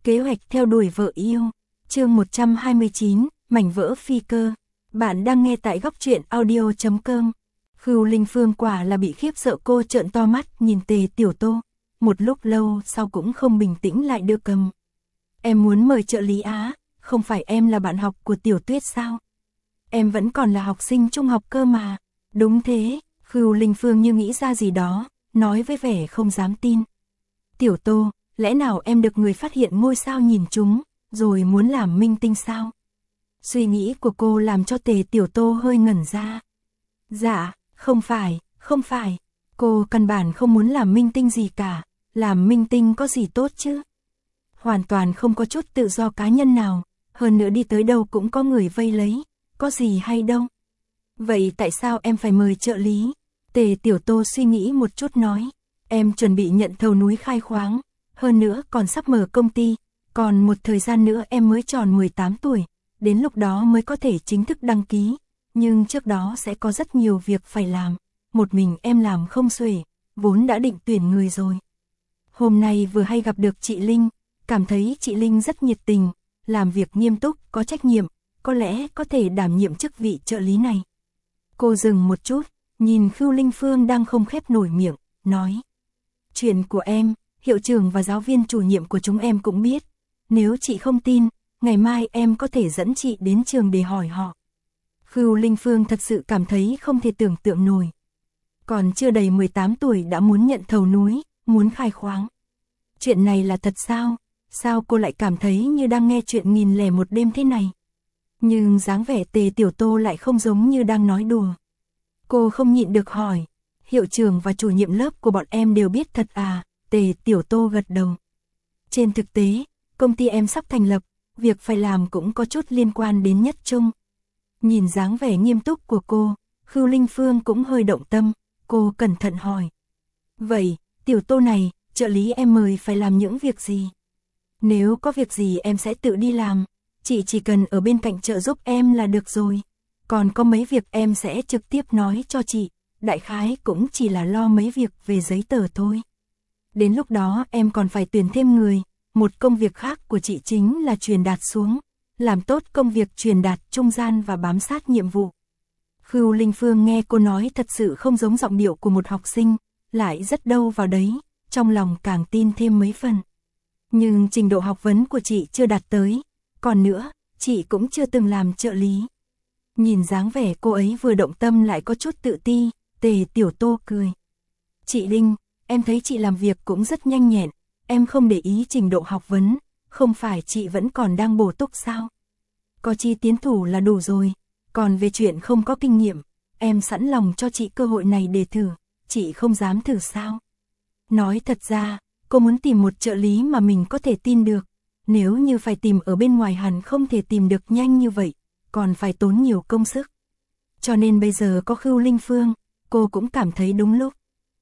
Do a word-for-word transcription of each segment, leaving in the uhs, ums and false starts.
Kế hoạch theo đuổi vợ yêu. Chương một trăm hai mươi chín, mảnh vỡ phi cơ. Bạn đang nghe tại góc truyện audio chấm com. Khưu Linh Phương quả là bị khiếp sợ, cô trợn to mắt nhìn Tề Tiểu Tô. Một lúc lâu sau cũng không bình tĩnh lại đưa cầm. Em muốn mời trợ lý Á, không phải em là bạn học của Tiểu Tuyết sao? Em vẫn còn là học sinh trung học cơ mà. Đúng thế, Khưu Linh Phương như nghĩ ra gì đó, nói với vẻ không dám tin. Tiểu Tô, lẽ nào em được người phát hiện ngôi sao nhìn chúng, rồi muốn làm minh tinh sao? Suy nghĩ của cô làm cho Tề Tiểu Tô hơi ngẩn ra. Dạ, không phải, không phải. Cô căn bản không muốn làm minh tinh gì cả, làm minh tinh có gì tốt chứ? Hoàn toàn không có chút tự do cá nhân nào, hơn nữa đi tới đâu cũng có người vây lấy, có gì hay đâu. Vậy tại sao em phải mời trợ lý? Tề Tiểu Tô suy nghĩ một chút nói, em chuẩn bị nhận thầu núi khai khoáng, hơn nữa còn sắp mở công ty, còn một thời gian nữa em mới tròn mười tám tuổi, đến lúc đó mới có thể chính thức đăng ký, nhưng trước đó sẽ có rất nhiều việc phải làm, một mình em làm không xuể, vốn đã định tuyển người rồi. Hôm nay vừa hay gặp được chị Linh, cảm thấy chị Linh rất nhiệt tình, làm việc nghiêm túc, có trách nhiệm, có lẽ có thể đảm nhiệm chức vị trợ lý này. Cô dừng một chút, nhìn Khưu Linh Phương đang không khép nổi miệng, nói. Chuyện của em, hiệu trưởng và giáo viên chủ nhiệm của chúng em cũng biết. Nếu chị không tin, ngày mai em có thể dẫn chị đến trường để hỏi họ. Khưu Linh Phương thật sự cảm thấy không thể tưởng tượng nổi. Còn chưa đầy mười tám tuổi đã muốn nhận thầu núi, muốn khai khoáng. Chuyện này là thật sao? Sao cô lại cảm thấy như đang nghe chuyện nghìn lẻ một đêm thế này? Nhưng dáng vẻ Tề Tiểu Tô lại không giống như đang nói đùa. Cô không nhịn được hỏi, hiệu trưởng và chủ nhiệm lớp của bọn em đều biết thật à? Tề Tiểu Tô gật đầu. Trên thực tế, công ty em sắp thành lập, việc phải làm cũng có chút liên quan đến Nhất Trung. Nhìn dáng vẻ nghiêm túc của cô, Khưu Linh Phương cũng hơi động tâm, cô cẩn thận hỏi. Vậy, Tiểu Tô này, trợ lý em mời phải làm những việc gì? Nếu có việc gì em sẽ tự đi làm, chị chỉ cần ở bên cạnh trợ giúp em là được rồi. Còn có mấy việc em sẽ trực tiếp nói cho chị, đại khái cũng chỉ là lo mấy việc về giấy tờ thôi. Đến lúc đó em còn phải tuyển thêm người, một công việc khác của chị chính là truyền đạt xuống, làm tốt công việc truyền đạt trung gian và bám sát nhiệm vụ. Khưu Linh Phương nghe cô nói thật sự không giống giọng điệu của một học sinh, lại rất đâu vào đấy, trong lòng càng tin thêm mấy phần. Nhưng trình độ học vấn của chị chưa đạt tới, còn nữa, chị cũng chưa từng làm trợ lý. Nhìn dáng vẻ cô ấy vừa động tâm lại có chút tự ti, Tề Tiểu Tô cười. Chị Linh, em thấy chị làm việc cũng rất nhanh nhẹn, em không để ý trình độ học vấn, không phải chị vẫn còn đang bổ túc sao? Có chi tiến thủ là đủ rồi, còn về chuyện không có kinh nghiệm, em sẵn lòng cho chị cơ hội này để thử, chị không dám thử sao? Nói thật ra, cô muốn tìm một trợ lý mà mình có thể tin được, nếu như phải tìm ở bên ngoài hẳn không thể tìm được nhanh như vậy, còn phải tốn nhiều công sức. Cho nên bây giờ có Khưu Linh Phương, cô cũng cảm thấy đúng lúc.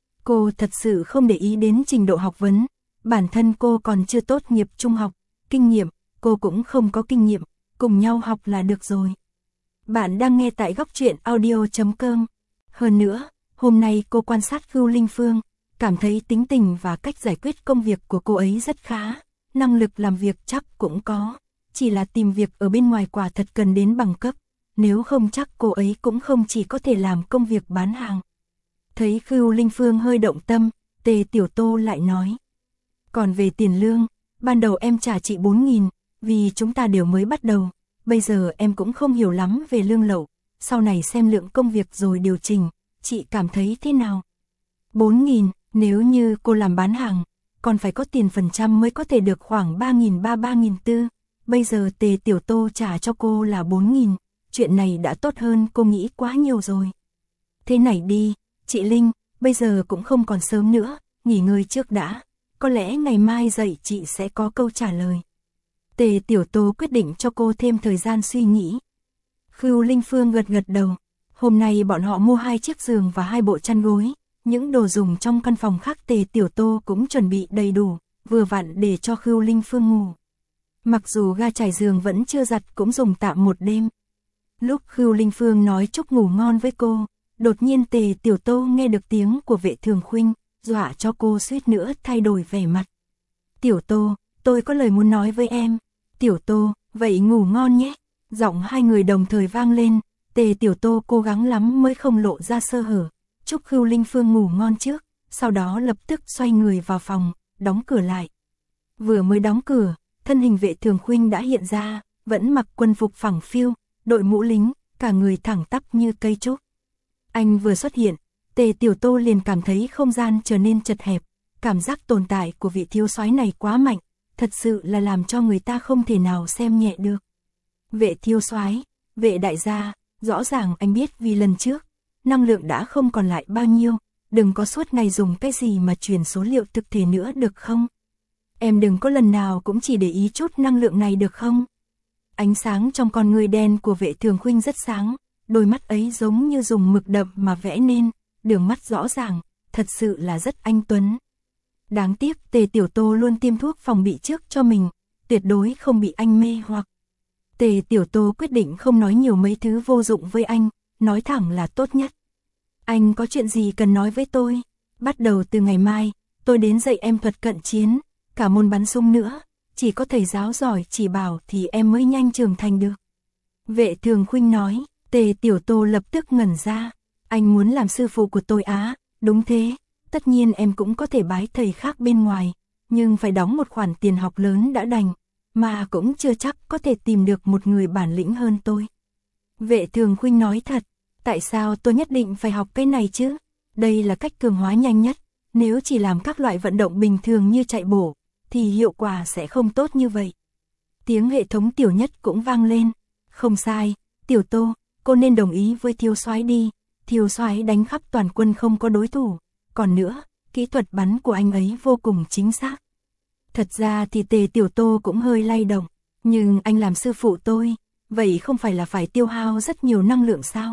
Cô thật sự không để ý đến trình độ học vấn, bản thân cô còn chưa tốt nghiệp trung học, kinh nghiệm, cô cũng không có kinh nghiệm, cùng nhau học là được rồi. Bạn đang nghe tại góc truyện audio chấm com. Hơn nữa, hôm nay cô quan sát Khưu Linh Phương, cảm thấy tính tình và cách giải quyết công việc của cô ấy rất khá, năng lực làm việc chắc cũng có, chỉ là tìm việc ở bên ngoài quả thật cần đến bằng cấp, nếu không chắc cô ấy cũng không chỉ có thể làm công việc bán hàng. Thấy Khưu Linh Phương hơi động tâm, Tề Tiểu Tô lại nói. Còn về tiền lương, ban đầu em trả chị bốn nghìn, vì chúng ta đều mới bắt đầu, bây giờ em cũng không hiểu lắm về lương lậu, sau này xem lượng công việc rồi điều chỉnh, chị cảm thấy thế nào? bốn nghìn, nếu như cô làm bán hàng, còn phải có tiền phần trăm mới có thể được khoảng ba nghìn ba ba nghìn tư, bây giờ Tề Tiểu Tô trả cho cô là bốn nghìn, chuyện này đã tốt hơn cô nghĩ quá nhiều rồi. Thế này đi, chị Linh, bây giờ cũng không còn sớm nữa, nghỉ ngơi trước đã, có lẽ ngày mai dậy chị sẽ có câu trả lời. Tề Tiểu Tô quyết định cho cô thêm thời gian suy nghĩ. Khưu Linh Phương gật gật đầu, hôm nay bọn họ mua hai chiếc giường và hai bộ chăn gối, những đồ dùng trong căn phòng khác Tề Tiểu Tô cũng chuẩn bị đầy đủ, vừa vặn để cho Khưu Linh Phương ngủ. Mặc dù ga trải giường vẫn chưa giặt cũng dùng tạm một đêm. Lúc Khưu Linh Phương nói chúc ngủ ngon với cô, đột nhiên Tề Tiểu Tô nghe được tiếng của Vệ Thường Khuynh, dọa cho cô suýt nữa thay đổi vẻ mặt. Tiểu Tô, tôi có lời muốn nói với em. Tiểu Tô, vậy ngủ ngon nhé. Giọng hai người đồng thời vang lên, Tề Tiểu Tô cố gắng lắm mới không lộ ra sơ hở. Chúc Khưu Linh Phương ngủ ngon trước, sau đó lập tức xoay người vào phòng, đóng cửa lại. Vừa mới đóng cửa, thân hình Vệ Thường Khuynh đã hiện ra, vẫn mặc quân phục phẳng phiu, đội mũ lính, cả người thẳng tắp như cây trúc. Anh vừa xuất hiện, Tề Tiểu Tô liền cảm thấy không gian trở nên chật hẹp, cảm giác tồn tại của vị thiếu soái này quá mạnh, thật sự là làm cho người ta không thể nào xem nhẹ được. Vệ thiếu soái, Vệ đại gia, rõ ràng anh biết vì lần trước, năng lượng đã không còn lại bao nhiêu, đừng có suốt ngày dùng cái gì mà truyền số liệu thực thể nữa được không? Em đừng có lần nào cũng chỉ để ý chút năng lượng này được không? Ánh sáng trong con người đen của Vệ Thường Khuynh rất sáng, đôi mắt ấy giống như dùng mực đậm mà vẽ nên, đường mắt rõ ràng, thật sự là rất anh tuấn. Đáng tiếc Tề Tiểu Tô luôn tiêm thuốc phòng bị trước cho mình, tuyệt đối không bị anh mê hoặc. Tề Tiểu Tô quyết định không nói nhiều mấy thứ vô dụng với anh, nói thẳng là tốt nhất. Anh có chuyện gì cần nói với tôi? Bắt đầu từ ngày mai, tôi đến dạy em thuật cận chiến, cả môn bắn súng nữa, chỉ có thầy giáo giỏi chỉ bảo thì em mới nhanh trưởng thành được. Vệ Thường Khuynh nói. Tề Tiểu Tô lập tức ngẩn ra, anh muốn làm sư phụ của tôi á? Đúng thế, tất nhiên em cũng có thể bái thầy khác bên ngoài, nhưng phải đóng một khoản tiền học lớn đã đành, mà cũng chưa chắc có thể tìm được một người bản lĩnh hơn tôi. Vệ Thường Khuynh nói thật, tại sao tôi nhất định phải học cái này chứ? Đây là cách cường hóa nhanh nhất, nếu chỉ làm các loại vận động bình thường như chạy bộ, thì hiệu quả sẽ không tốt như vậy. Tiếng hệ thống Tiểu Nhất cũng vang lên, không sai, Tiểu Tô, cô nên đồng ý với thiếu soái đi, thiếu soái đánh khắp toàn quân không có đối thủ, còn nữa, kỹ thuật bắn của anh ấy vô cùng chính xác. Thật ra thì Tề Tiểu Tô cũng hơi lay động, nhưng anh làm sư phụ tôi, vậy không phải là phải tiêu hao rất nhiều năng lượng sao?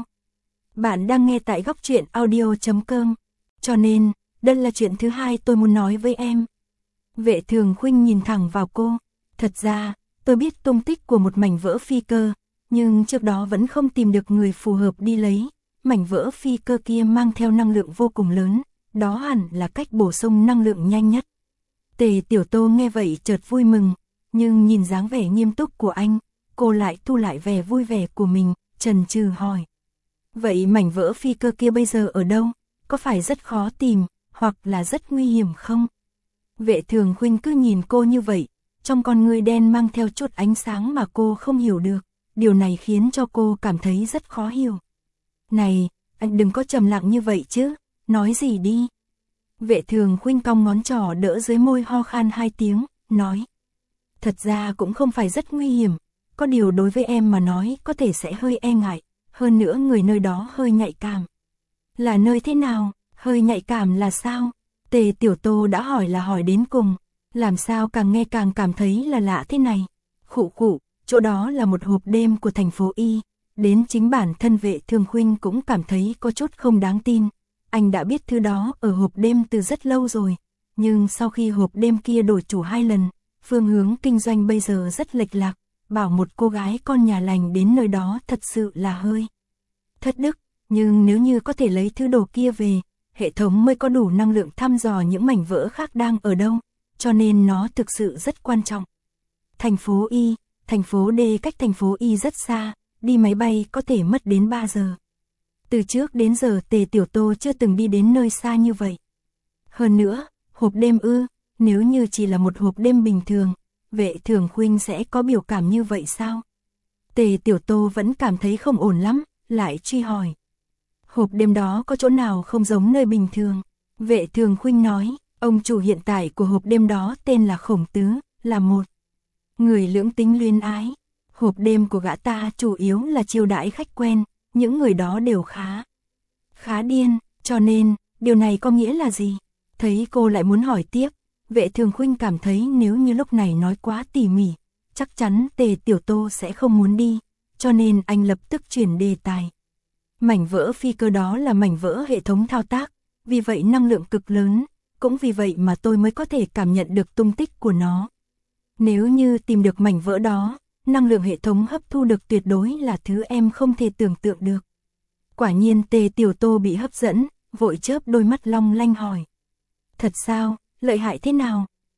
Bạn đang nghe tại góc truyện audio chấm com, cho nên, đây là chuyện thứ hai tôi muốn nói với em. Vệ Thường Khuynh nhìn thẳng vào cô, thật ra, tôi biết tung tích của một mảnh vỡ phi cơ, nhưng trước đó vẫn không tìm được người phù hợp đi lấy, mảnh vỡ phi cơ kia mang theo năng lượng vô cùng lớn, đó hẳn là cách bổ sung năng lượng nhanh nhất. Tề Tiểu Tô nghe vậy chợt vui mừng, nhưng nhìn dáng vẻ nghiêm túc của anh, cô lại thu lại vẻ vui vẻ của mình, chần chừ hỏi. Vậy mảnh vỡ phi cơ kia bây giờ ở đâu? Có phải rất khó tìm, hoặc là rất nguy hiểm không? Vệ Thường Khuynh cứ nhìn cô như vậy, trong con ngươi đen mang theo chút ánh sáng mà cô không hiểu được. Điều này khiến cho cô cảm thấy rất khó hiểu. Này, anh đừng có trầm lặng như vậy chứ, nói gì đi. Vệ Thường Khuynh cong ngón trỏ đỡ dưới môi ho khan hai tiếng, nói. Thật ra cũng không phải rất nguy hiểm, có điều đối với em mà nói có thể sẽ hơi e ngại, hơn nữa người nơi đó hơi nhạy cảm. Là nơi thế nào, hơi nhạy cảm là sao? Tề Tiểu Tô đã hỏi là hỏi đến cùng, làm sao càng nghe càng cảm thấy là lạ thế này. Khụ khụ. Chỗ đó là một hộp đêm của thành phố Y, đến chính bản thân Vệ Thường Khuynh cũng cảm thấy có chút không đáng tin. Anh đã biết thứ đó ở hộp đêm từ rất lâu rồi, nhưng sau khi hộp đêm kia đổi chủ hai lần, phương hướng kinh doanh bây giờ rất lệch lạc, bảo một cô gái con nhà lành đến nơi đó thật sự là hơi thất đức, nhưng nếu như có thể lấy thứ đồ kia về, hệ thống mới có đủ năng lượng thăm dò những mảnh vỡ khác đang ở đâu, cho nên nó thực sự rất quan trọng. Thành phố Y. Thành phố D cách thành phố Y rất xa, đi máy bay có thể mất đến ba giờ. Từ trước đến giờ Tề Tiểu Tô chưa từng đi đến nơi xa như vậy. Hơn nữa, hộp đêm ư, nếu như chỉ là một hộp đêm bình thường, Vệ Thường Khuynh sẽ có biểu cảm như vậy sao? Tề Tiểu Tô vẫn cảm thấy không ổn lắm, lại truy hỏi. Hộp đêm đó có chỗ nào không giống nơi bình thường? Vệ Thường Khuynh nói, ông chủ hiện tại của hộp đêm đó tên là Khổng Tứ, là một người lưỡng tính luyến ái. Hộp đêm của gã ta chủ yếu là chiêu đãi khách quen, những người đó đều khá khá điên, cho nên, điều này có nghĩa là gì? Thấy cô lại muốn hỏi tiếp, Vệ Thường Khuynh cảm thấy nếu như lúc này nói quá tỉ mỉ, chắc chắn Tề Tiểu Tô sẽ không muốn đi, cho nên anh lập tức chuyển đề tài. Mảnh vỡ phi cơ đó là mảnh vỡ hệ thống thao tác, vì vậy năng lượng cực lớn, cũng vì vậy mà tôi mới có thể cảm nhận được tung tích của nó. Nếu như tìm được mảnh vỡ đó, năng lượng hệ thống hấp thu được tuyệt đối là thứ em không thể tưởng tượng được. Quả nhiên Tề Tiểu Tô bị hấp dẫn, vội chớp đôi mắt long lanh hỏi. Thật sao, lợi hại thế nào?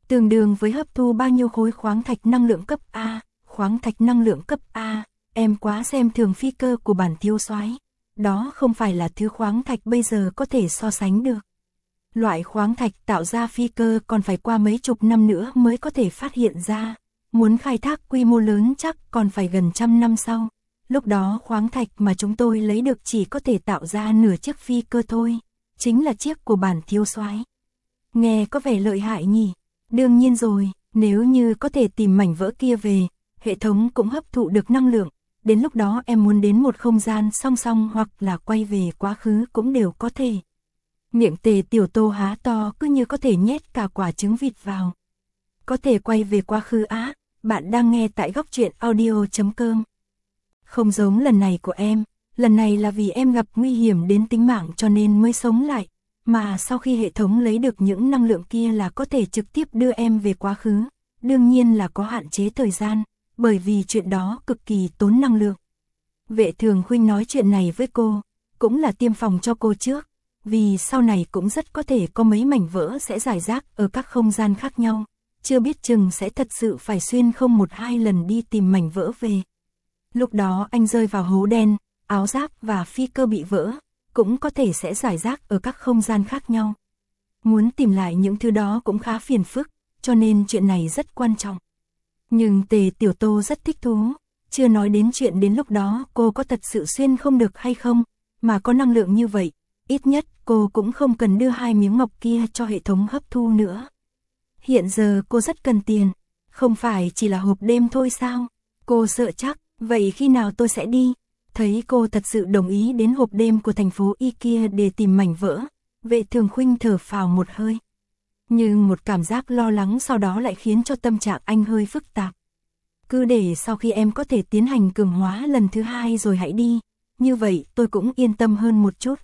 Tương đương với hấp thu bao nhiêu khối khoáng thạch năng lượng cấp A, khoáng thạch năng lượng cấp A, em quá xem thường phi cơ của bản thiếu soái. Đó không phải là thứ khoáng thạch bây giờ có thể so sánh được. Loại khoáng thạch tạo ra phi cơ còn phải qua mấy chục năm nữa mới có thể phát hiện ra. Muốn khai thác quy mô lớn chắc còn phải gần trăm năm sau. Lúc đó khoáng thạch mà chúng tôi lấy được chỉ có thể tạo ra nửa chiếc phi cơ thôi. Chính là chiếc của bản thiếu soái. Nghe có vẻ lợi hại nhỉ? Đương nhiên rồi, nếu như có thể tìm mảnh vỡ kia về, hệ thống cũng hấp thụ được năng lượng. Đến lúc đó em muốn đến một không gian song song hoặc là quay về quá khứ cũng đều có thể. Miệng Tề Tiểu Tô há to cứ như có thể nhét cả quả trứng vịt vào. Có thể quay về quá khứ á, bạn đang nghe tại góc truyện audio chấm com. Không giống lần này của em, lần này là vì em gặp nguy hiểm đến tính mạng cho nên mới sống lại. Mà sau khi hệ thống lấy được những năng lượng kia là có thể trực tiếp đưa em về quá khứ. Đương nhiên là có hạn chế thời gian, bởi vì chuyện đó cực kỳ tốn năng lượng. Vệ Thường Khuynh nói chuyện này với cô, cũng là tiêm phòng cho cô trước. Vì sau này cũng rất có thể có mấy mảnh vỡ sẽ rải rác ở các không gian khác nhau. Chưa biết chừng sẽ thật sự phải xuyên không một hai lần đi tìm mảnh vỡ về. Lúc đó anh rơi vào hố đen, áo giáp và phi cơ bị vỡ, cũng có thể sẽ rải rác ở các không gian khác nhau. Muốn tìm lại những thứ đó cũng khá phiền phức, cho nên chuyện này rất quan trọng. Nhưng Tề Tiểu Tô rất thích thú, chưa nói đến chuyện đến lúc đó cô có thật sự xuyên không được hay không, mà có năng lượng như vậy, ít nhất cô cũng không cần đưa hai miếng ngọc kia cho hệ thống hấp thu nữa. Hiện giờ cô rất cần tiền, không phải chỉ là hộp đêm thôi sao? Cô sợ chắc, vậy khi nào tôi sẽ đi? Thấy cô thật sự đồng ý đến hộp đêm của thành phố Y kia để tìm mảnh vỡ, Vệ Thường Khuynh thở phào một hơi. Nhưng một cảm giác lo lắng sau đó lại khiến cho tâm trạng anh hơi phức tạp. Cứ để sau khi em có thể tiến hành cường hóa lần thứ hai rồi hãy đi, như vậy tôi cũng yên tâm hơn một chút.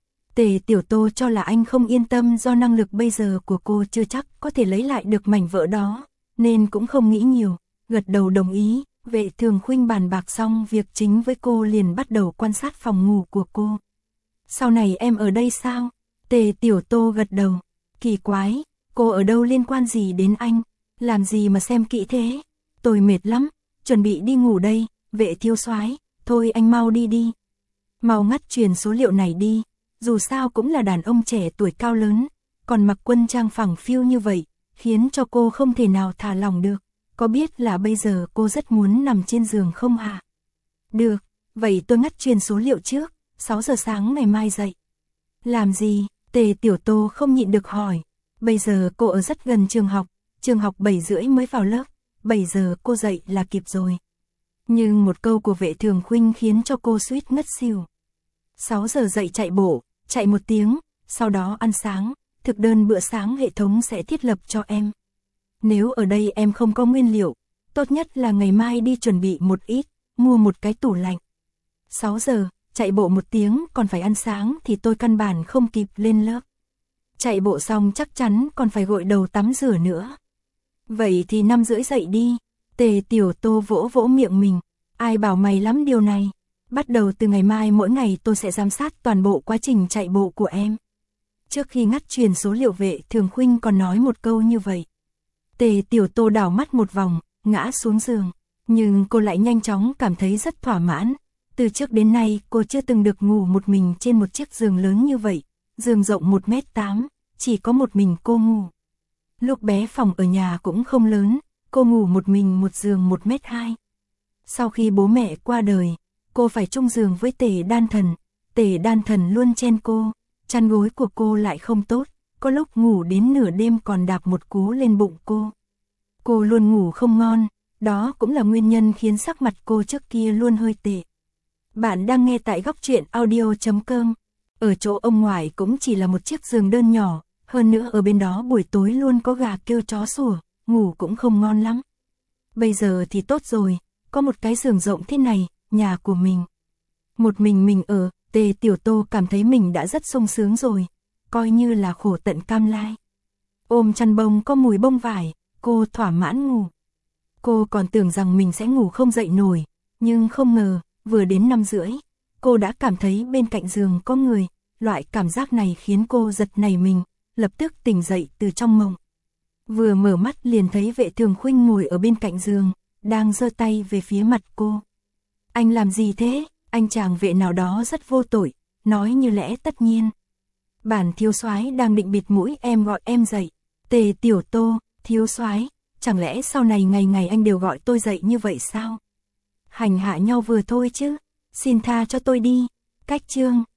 Tề Tiểu Tô cho là anh không yên tâm do năng lực bây giờ của cô chưa chắc có thể lấy lại được mảnh vỡ đó, nên cũng không nghĩ nhiều, gật đầu đồng ý. Vệ Thường Khuynh bàn bạc xong việc chính với cô liền bắt đầu quan sát phòng ngủ của cô. Sau này em ở đây sao? Tề Tiểu Tô gật đầu. Kỳ quái, cô ở đâu liên quan gì đến anh? Làm gì mà xem kỹ thế? Tôi mệt lắm, chuẩn bị đi ngủ đây. Vệ thiếu soái, thôi anh mau đi đi. Mau ngắt truyền số liệu này đi, dù sao cũng là đàn ông trẻ tuổi cao lớn, còn mặc quân trang phẳng phiu như vậy, khiến cho cô không thể nào thả lỏng được. Có biết là bây giờ cô rất muốn nằm trên giường không hả? Được, vậy tôi ngắt truyền số liệu trước, sáu giờ sáng ngày mai dậy. Làm gì? Tề Tiểu Tô không nhịn được hỏi. Bây giờ cô ở rất gần trường học, trường học bảy rưỡi mới vào lớp, bảy giờ cô dậy là kịp rồi. Nhưng một câu của Vệ Thường Khuynh khiến cho cô suýt ngất xỉu. sáu giờ dậy chạy bộ, chạy một tiếng, sau đó ăn sáng, thực đơn bữa sáng hệ thống sẽ thiết lập cho em. Nếu ở đây em không có nguyên liệu, tốt nhất là ngày mai đi chuẩn bị một ít, mua một cái tủ lạnh. sáu giờ, chạy bộ một tiếng còn phải ăn sáng thì tôi căn bản không kịp lên lớp. Chạy bộ xong chắc chắn còn phải gội đầu tắm rửa nữa. Vậy thì năm rưỡi dậy đi. Tề Tiểu Tô vỗ vỗ miệng mình. Ai bảo mày lắm điều này. Bắt đầu từ ngày mai mỗi ngày tôi sẽ giám sát toàn bộ quá trình chạy bộ của em. Trước khi ngắt truyền số liệu Vệ Thường Khuynh còn nói một câu như vậy. Tề Tiểu Tô đảo mắt một vòng, ngã xuống giường. Nhưng cô lại nhanh chóng cảm thấy rất thỏa mãn. Từ trước đến nay cô chưa từng được ngủ một mình trên một chiếc giường lớn như vậy. Giường rộng một mét tám, chỉ có một mình cô ngủ. Lúc bé phòng ở nhà cũng không lớn, cô ngủ một mình một giường một mét hai. Sau khi bố mẹ qua đời, cô phải chung giường với Tề Đan Thần. Tề Đan Thần luôn chen cô, chăn gối của cô lại không tốt, có lúc ngủ đến nửa đêm còn đạp một cú lên bụng cô. Cô luôn ngủ không ngon, đó cũng là nguyên nhân khiến sắc mặt cô trước kia luôn hơi tệ. Bạn đang nghe tại góc truyện audio chấm com. Ở chỗ ông ngoại cũng chỉ là một chiếc giường đơn nhỏ, hơn nữa ở bên đó buổi tối luôn có gà kêu chó sủa, ngủ cũng không ngon lắm. Bây giờ thì tốt rồi, có một cái giường rộng thế này, nhà của mình. Một mình mình ở, Tề Tiểu Tô cảm thấy mình đã rất sung sướng rồi, coi như là khổ tận cam lai. Ôm chăn bông có mùi bông vải, cô thỏa mãn ngủ. Cô còn tưởng rằng mình sẽ ngủ không dậy nổi, nhưng không ngờ, vừa đến năm rưỡi, cô đã cảm thấy bên cạnh giường có người, loại cảm giác này khiến cô giật nảy mình, lập tức tỉnh dậy từ trong mộng. Vừa mở mắt liền thấy Vệ Thường Khuynh ngồi ở bên cạnh giường, đang giơ tay về phía mặt cô. Anh làm gì thế? Anh chàng vệ nào đó rất vô tội, nói như lẽ tất nhiên. Bản thiếu soái đang định bịt mũi em gọi em dậy. Tề Tiểu Tô, thiếu soái, chẳng lẽ sau này ngày ngày anh đều gọi tôi dậy như vậy sao? Hành hạ nhau vừa thôi chứ, xin tha cho tôi đi. Cách chương